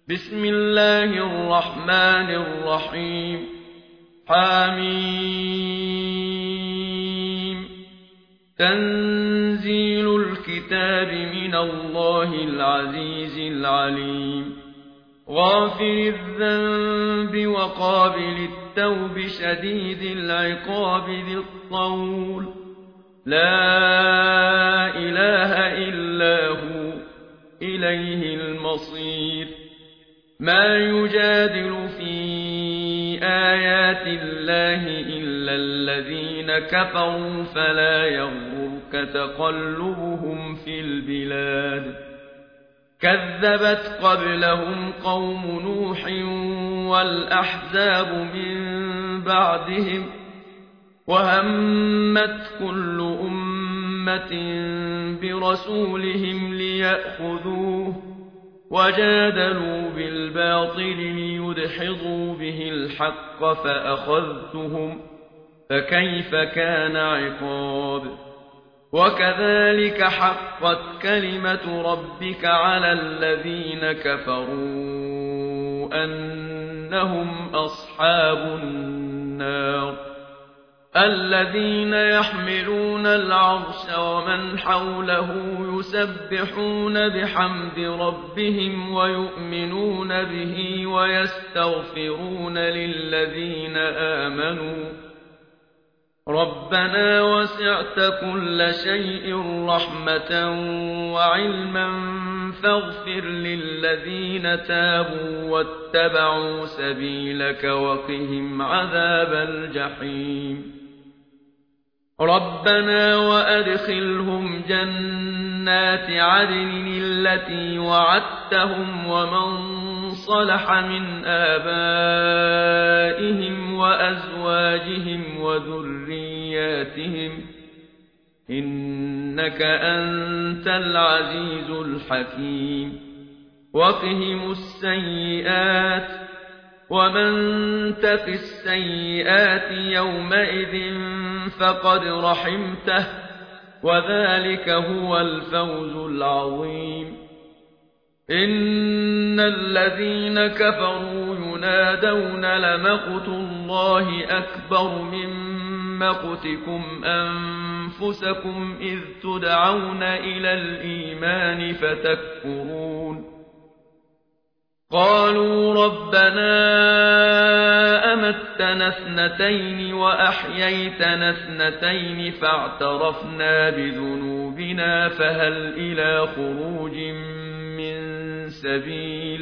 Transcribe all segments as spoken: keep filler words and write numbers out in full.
بسم الله الرحمن الرحيم حميم تنزيل الكتاب من الله العزيز العليم غافر الذنب وقابل التوب شديد العقاب ذي الطول لا إله إلا هو إليه المصير ما يجادل في آيات الله إلا الذين كفروا فلا يغرك تقلبهم في البلاد كذبت قبلهم قوم نوح والأحزاب من بعدهم وهمت كل أمة برسولهم ليأخذوه وجادلوا بالباطل ليدحضوا به الحق فأخذتهم فكيف كان عقاب وكذلك حقت كلمة ربك على الذين كفروا أنهم أصحاب النار الذين يحملون العرش ومن حوله يسبحون بحمد ربهم ويؤمنون به ويستغفرون للذين آمنوا ربنا وسعت كل شيء رحمة وعلما فاغفر للذين تابوا واتبعوا سبيلك وقهم عذاب الجحيم ربنا وأدخلهم جنات عدن التي وعدتهم ومن صلح من آبائهم وأزواجهم وذرياتهم إنك أنت العزيز الحكيم وقهم السيئات ومن تق السيئات يومئذ فقد رحمته وذلك هو الفوز العظيم إن الذين كفروا ينادون لمقت الله أكبر من مقتكم أنفسكم إذ تدعون إلى الإيمان فتكفرون قالوا ربنا أمتنا اثنتين وأحييتنا اثنتين فاعترفنا بذنوبنا فهل إلى خروج من سبيل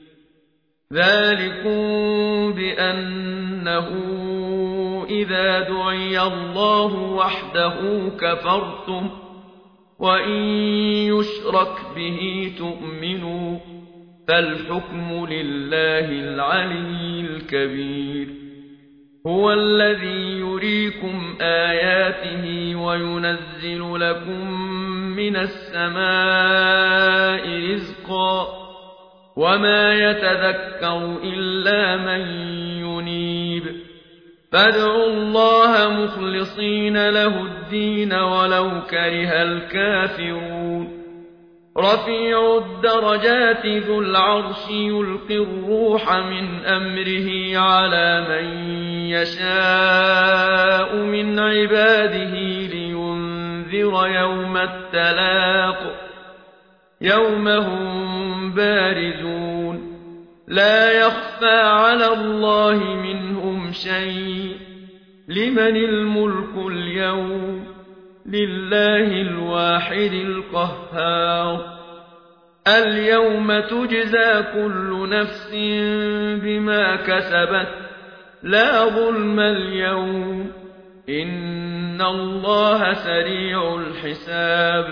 ذلكم بأنه إذا دعي الله وحده كفرتم وإن يشرك به تؤمنوا فالحكم لله العلي الكبير هو الذي يريكم آياته وينزل لكم من السماء رزقا وما يتذكر إلا من ينيب فادعوا الله مخلصين له الدين ولو كره الكافرون رفيع الدرجات ذو العرش يلقي الروح من أمره على من يشاء من عباده لينذر يوم التلاق يوم هم بارزون لا يخفى على الله منهم شيء لمن الملك اليوم لله الواحد القهار اليوم تجزى كل نفس بما كسبت لا ظلم اليوم إن الله سريع الحساب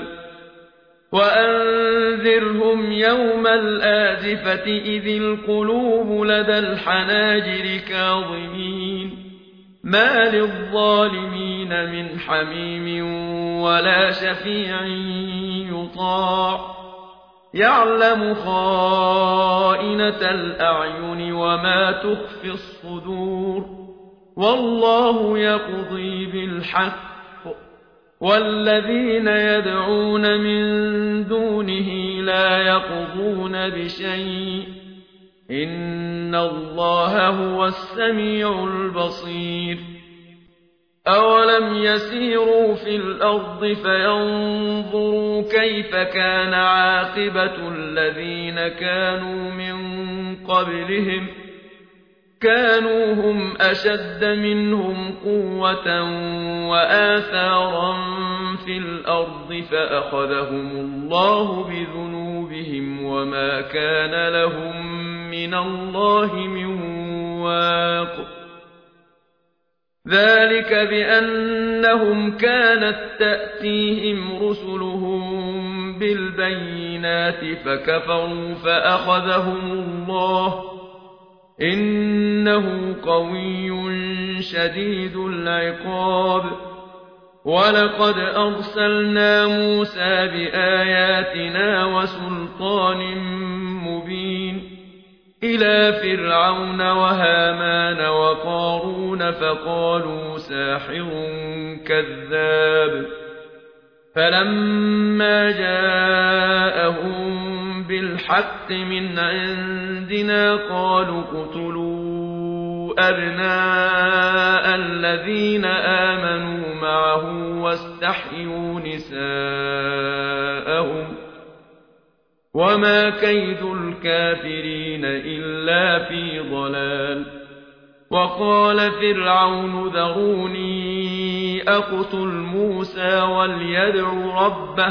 وأنذرهم يوم الآزفة إذ القلوب لدى الحناجر كاظمين ما للظالمين من حميم ولا شفيع يطاع يعلم خائنة الأعين وما تخفي الصدور والله يقضي بالحق والذين يدعون من دونه لا يقضون بشيء إن الله هو السميع البصير أولم يسيروا في الأرض فينظروا كيف كان عاقبة الذين كانوا من قبلهم كانوا هم أشد منهم قوة وآثارا في الأرض فأخذهم الله بذنوبهم وما كان لهم من الله من واق ذلك بأنهم كانت تأتيهم رسلهم بالبينات فكفروا فأخذهم الله إنه قوي شديد العقاب ولقد أرسلنا موسى بآياتنا وسلطان مبين إلى فرعون وهامان وقارون فقالوا ساحر كذاب فلما جاءهم بالحق من عندنا قالوا اقتلوا أبناء الذين آمنوا معه واستحيوا نساءهم وما كيد الكافرين إلا في ضلال وقال فرعون ذروني أقتل موسى وليدع ربه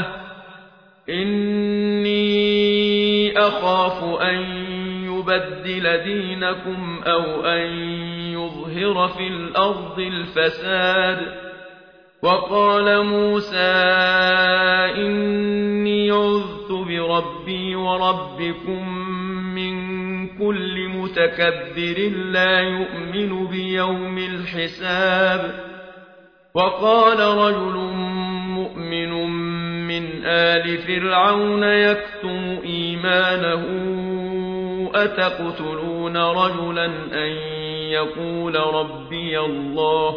إني أخاف أن يبدل دينكم أو أن يظهر في الأرض الفساد وقال موسى إني عذت بربي وربكم من كل متكبر لا يؤمن بيوم الحساب وقال رجل مؤمن من آل فرعون يكتم إيمانه أتقتلون رجلا أن يقول ربي الله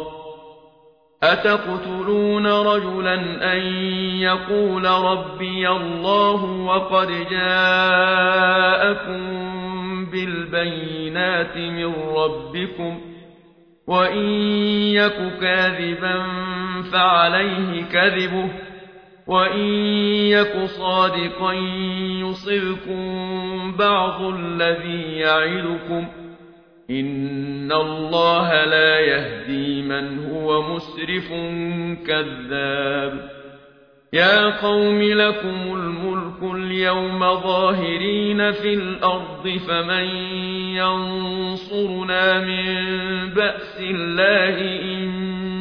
أتقتلون رجلا أن يقول ربي الله وقد جاءكم بالبينات من ربكم وإن يك كاذبا فعليه كذبه وإن يك صادقا يصبكم بعض الذي يعدكم إن الله لا يهدي من هو مسرف كذاب يا قوم لكم الملك اليوم ظاهرين في الأرض فمن ينصرنا من بأس الله إن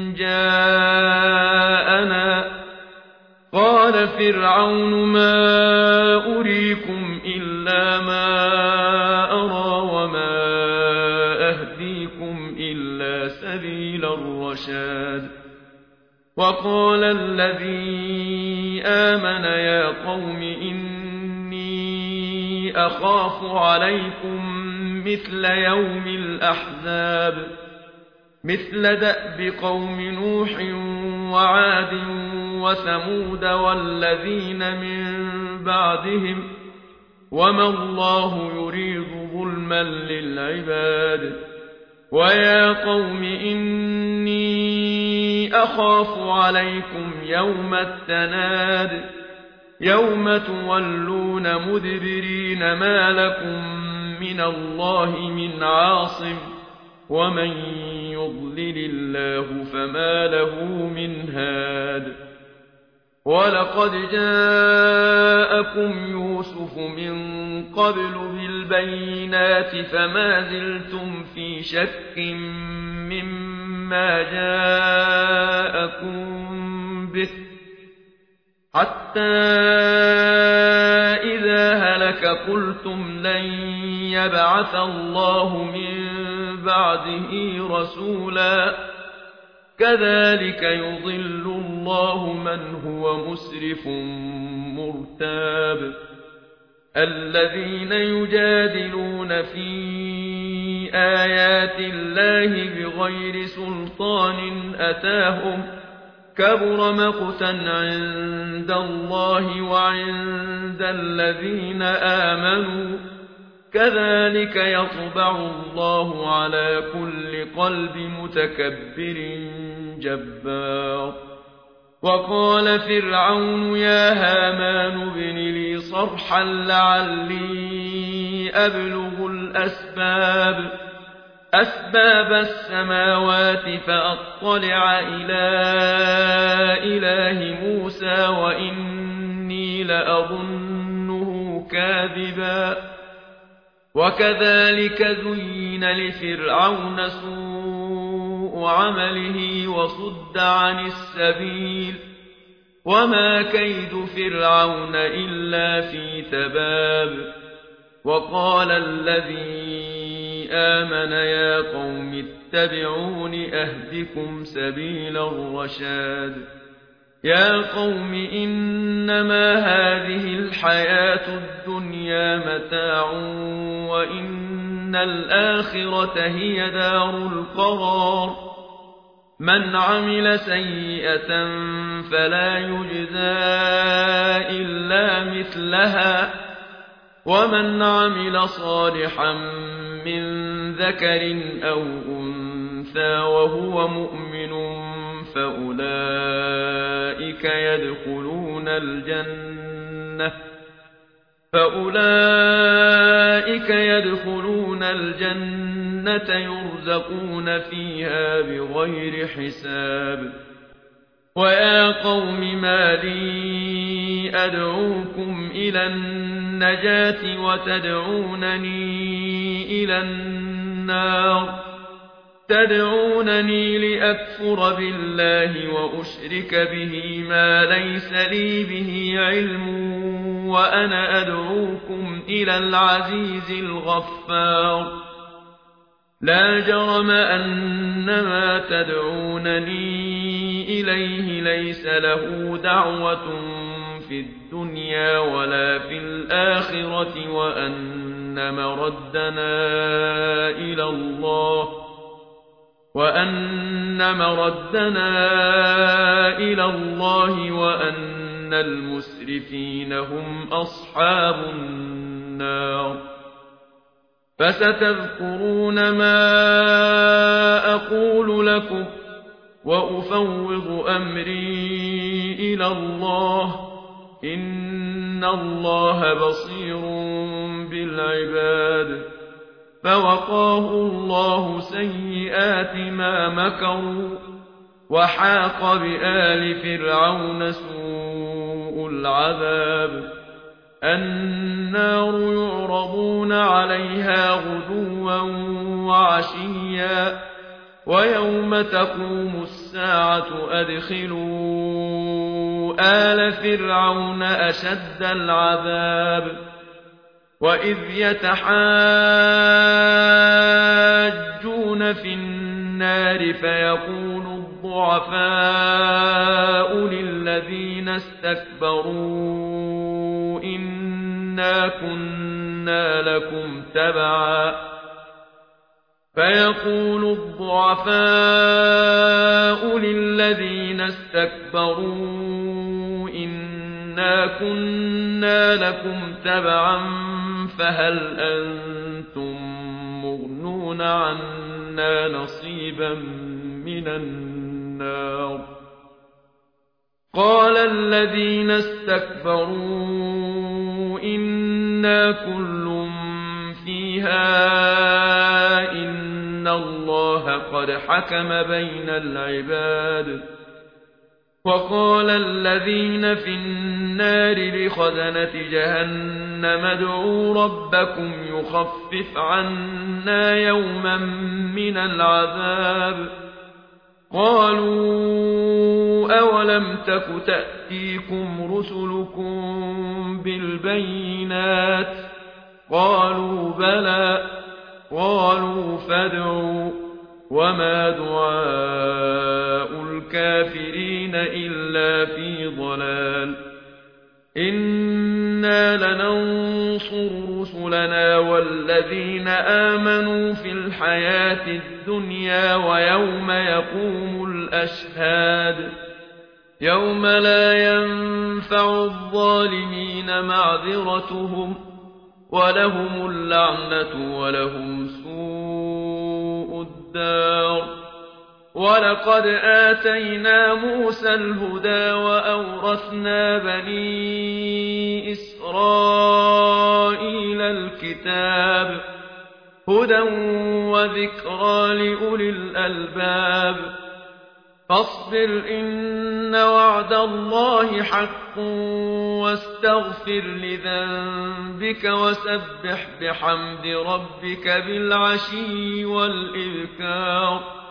جاءنا قال فرعون ما أريكم إلا ما أرى وما أهديكم إلا سبيل الرشاد وقال الذي آمن يا قوم إني أخاف عليكم مثل يوم الأحزاب مثل دأب قوم نوح وعاد وثمود والذين من بعدهم وما الله يريد ظلما للعباد ويا قوم إني أخاف عليكم يوم التناد يوم تولون مدبرين ما لكم من الله من عاصم ومن يضلل الله فما له من هاد ولقد جاءكم يوسف من قبل بالبينات فما زلتم في شك مما جاءكم به حتى إذا هلك قلتم لن يبعث الله من بعده رسولا كذلك يضل الله من هو مسرف مرتاب الذين يجادلون في آيات الله بغير سلطان أتاهم كبر مقتا عند الله وعند الذين آمنوا كذلك يطبع الله على كل قلب متكبر جبار. وقال فرعون يا هامان ابن لي صرحا لعلي أبلغ الأسباب أسباب السماوات فأطلع إلى إله موسى وإني لأظنه كاذبا. وكذلك زين لفرعون سوء عمله وصد عن السبيل وما كيد فرعون إلا في تباب. وقال الذي آمن يا قوم اتبعون أهدكم سبيل الرشاد. يا قوم إنما هذه الحياة الدنيا متاع وإن الآخرة هي دار القرار. من عمل سيئة فلا يجزى إلا مثلها ومن عمل صالحا من ذكر أو أنثى وهو مؤمن فأولئك يدخلون الجنة فأولئك يدخلون الجنة يرزقون فيها بغير حساب. ويا قوم ما لي أدعوكم إلى النجاة وتدعونني إلى النار تدعونني لأكفر بالله وأشرك به ما ليس لي به علم وأنا أدعوكم إلى العزيز الغفار. لا جرم أن ما تدعونني إليه ليس له دعوة في الدنيا ولا في الآخرة وأن مردنا إلى الله وأن مردنا إلى الله وأن المسرفين هم أصحاب النار. فستذكرون ما أقول لكم وأفوض أمري إلى الله إن الله بصير بالعباد. فوقاه الله سيئات ما مكروا وحاق بآل فرعون سوء العذاب. النار يعرضون عليها غدوا وعشيا ويوم تقوم الساعة أدخلوا آل فرعون أشد العذاب. وإذ يتحاجون في النار فيقول الضعفاء للذين استكبروا إنا كنا لكم تبعا فيقول الضعفاء للذين استكبروا إنا كنا لكم تبعا فهل أنتم مغنون عنا نصيبا من النار. قال الذين استكبروا إنا كل فيها إن الله قد حكم بين العباد. وقال الذين في النار لخزنة جهنم ادعوا ربكم يخفف عنا يوما من العذاب. قالوا أولم تك تأتيكم رسلكم بالبينات قالوا بلى قالوا فادعوا وما دعاء الكافرين إلا في ضلال. إنا لننصر رسلنا والذين آمنوا في الحياة الدنيا ويوم يقوم الأشهاد. يوم لا ينفع الظالمين معذرتهم ولهم اللعنة ولهم سوء الدار. ولقد آتينا موسى الهدى وأورثنا بني إسرائيل الكتاب هدى وذكرى لأولي الألباب. فاصبر إن وعد الله حق واستغفر لذنبك وسبح بحمد ربك بالعشي والإبكار.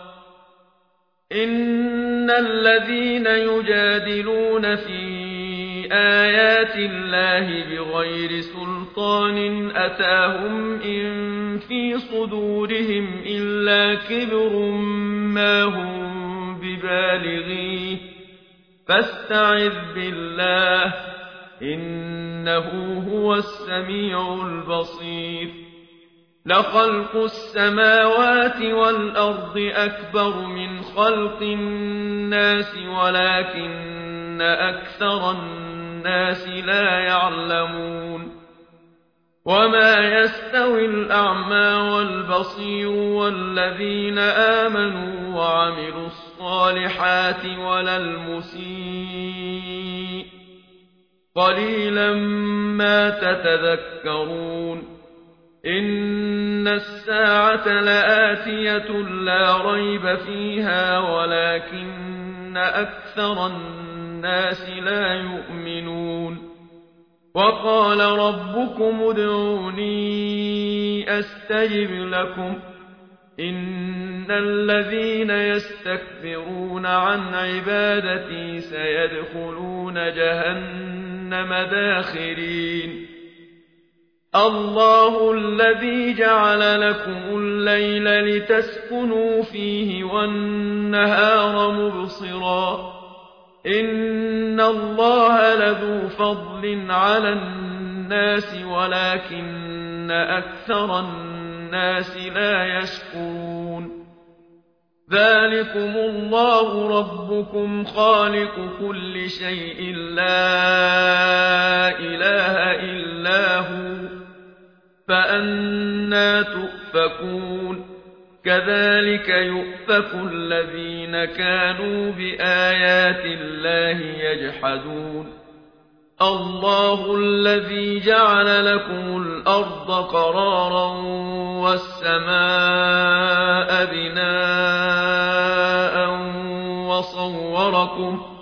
إن الذين يجادلون في آيات الله بغير سلطان أتاهم إن في صدورهم إلا كبر ما هم ببالغيه فاستعذ بالله إنه هو السميع البصير. لخلق السماوات والأرض أكبر من خلق الناس ولكن أكثر الناس لا يعلمون. وما يستوي الأعمى والبصير والذين آمنوا وعملوا الصالحات ولا المسيء قليلا ما تتذكرون. إن الساعة لآتية لا ريب فيها ولكن أكثر الناس لا يؤمنون. وقال ربكم ادعوني أستجب لكم إن الذين يستكبرون عن عبادتي سيدخلون جهنم داخرين. الله الذي جعل لكم الليل لتسكنوا فيه والنهار مبصرا إن الله لذو فضل على الناس ولكن أكثر الناس لا يشكرون. ذلكم الله ربكم خالق كل شيء لا إله إلا هو فأنى تؤفكون. كذلك يؤفك الذين كانوا بآيات الله يجحدون. الله الذي جعل لكم الأرض قرارا والسماء بناء وصوركم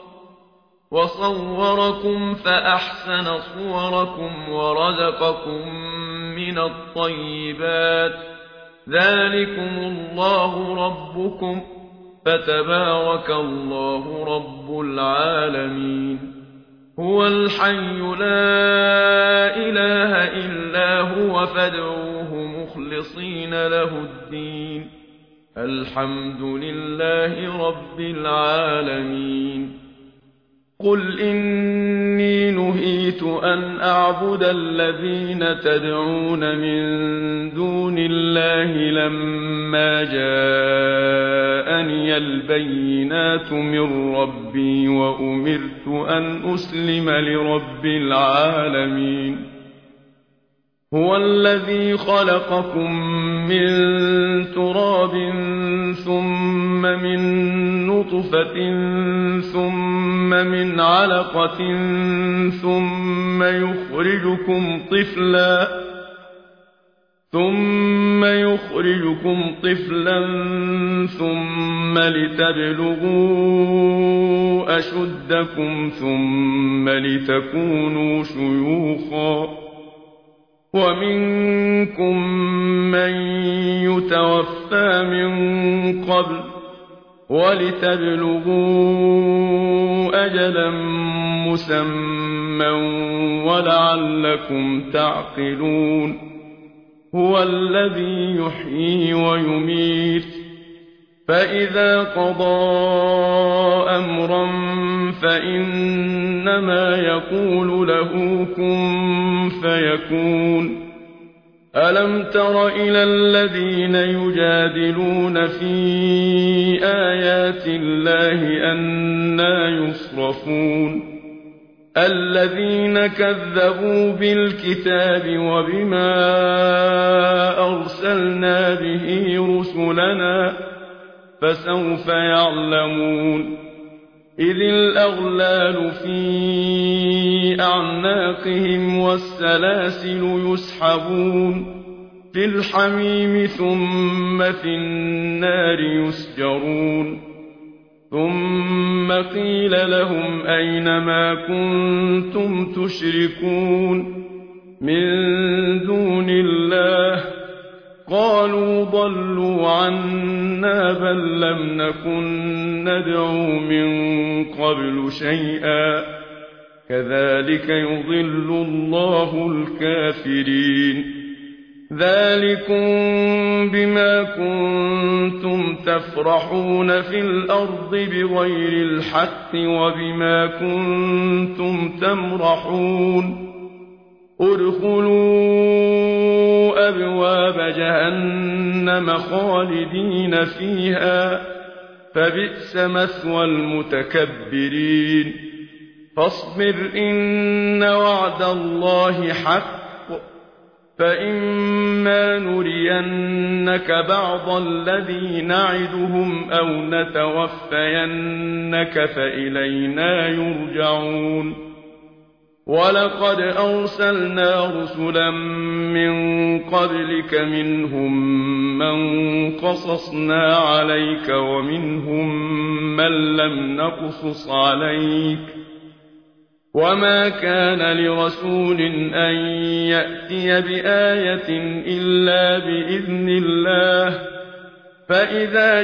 وصوركم فأحسن صوركم ورزقكم من الطيبات. ذلكم الله ربكم فتبارك الله رب العالمين. هو الحي لا إله إلا هو فادعوه مخلصين له الدين. الحمد لله رب العالمين. قل إني نهيت أن أعبد الذين تدعون من دون الله لما جاءني البينات من ربي وأمرت أن أسلم لرب العالمين. هو الذي خلقكم من تراب ثم من نطفة ثم من علقة ثم يخرجكم طفلا ثم يخرجكم طفلا ثم لتبلغوا أشدكم ثم لتكونوا شيوخا. ومنكم من يتوفى من قبل ولتبلغوا أجلا مسمى ولعلكم تعقلون. هو الذي يحيي ويميت فإذا قضى أمرا فإنما يقول له كن فيكون. ألم تر إلى الذين يجادلون في آيات الله أنى يصرفون. الذين كذبوا بالكتاب وبما أرسلنا به رسلنا فسوف يعلمون إذ الأغلال في أعناقهم والسلاسل يسحبون في الحميم ثم في النار يسجرون ثم قيل لهم أين ما كنتم تشركون من دون الله قالوا ضلوا عنا بل لم نكن ندعو من قبل شيئا كذلك يضل الله الكافرين ذلكم بما كنتم تفرحون في الأرض بغير الحق وبما كنتم تمرحون ادخلوا أبواب جهنم خالدين فيها فبئس مثوى المتكبرين فاصبر إن وعد الله حق فإما نرينك بعض الذي نعدهم أو نتوفينك فإلينا يرجعون ولقد أرسلنا رسلا من قبلك منهم من قصصنا عليك ومنهم من لم نقصص عليك وما كان لرسول أن يأتي بآية إلا بإذن الله فإذا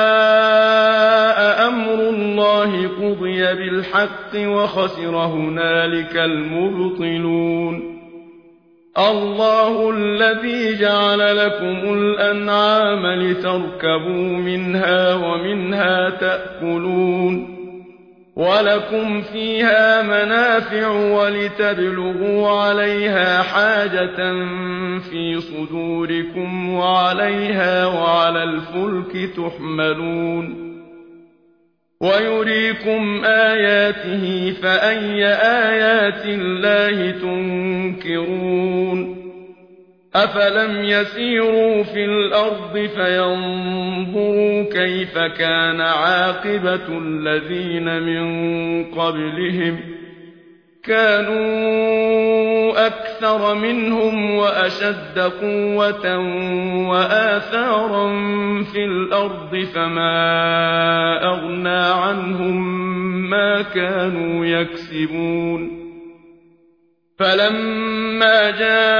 جاء أمر الله قضي بالحق وخسر هنالك المبطلون الله الذي جعل لكم الأنعام لتركبوا منها ومنها تأكلون ولكم فيها منافع ولتبلغوا عليها حاجة في صدوركم وعليها وعلى الفلك تحملون ويريكم آياته فأي آيات الله تنكرون أفلم يسيروا في الأرض فينظروا كيف كان عاقبة الذين من قبلهم كانوا أكثر منهم وأشد قوة وآثارا في الأرض فما أغنى عنهم ما كانوا يكسبون فلما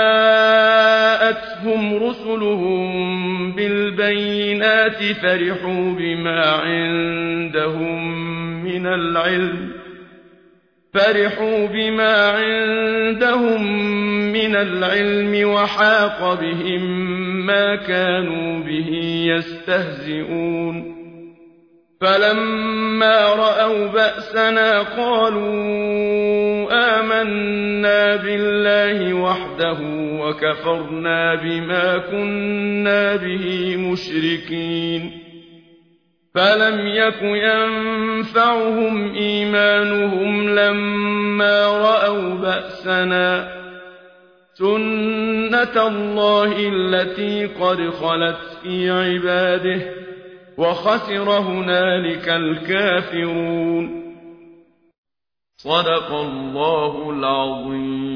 جاءتهم رسلهم بالبينات فرحوا بما عندهم من العلم فرحوا بما عندهم من العلم وحاق بهم ما كانوا به يستهزئون فلما رأوا بأسنا قالوا آمنا بالله وحده وكفرنا بما كنا به مشركين فلم يك ينفعهم إيمانهم لما رأوا بأسنا سنة الله التي قد خلت في عباده وخسر هنالك الكافرون صدق الله العظيم.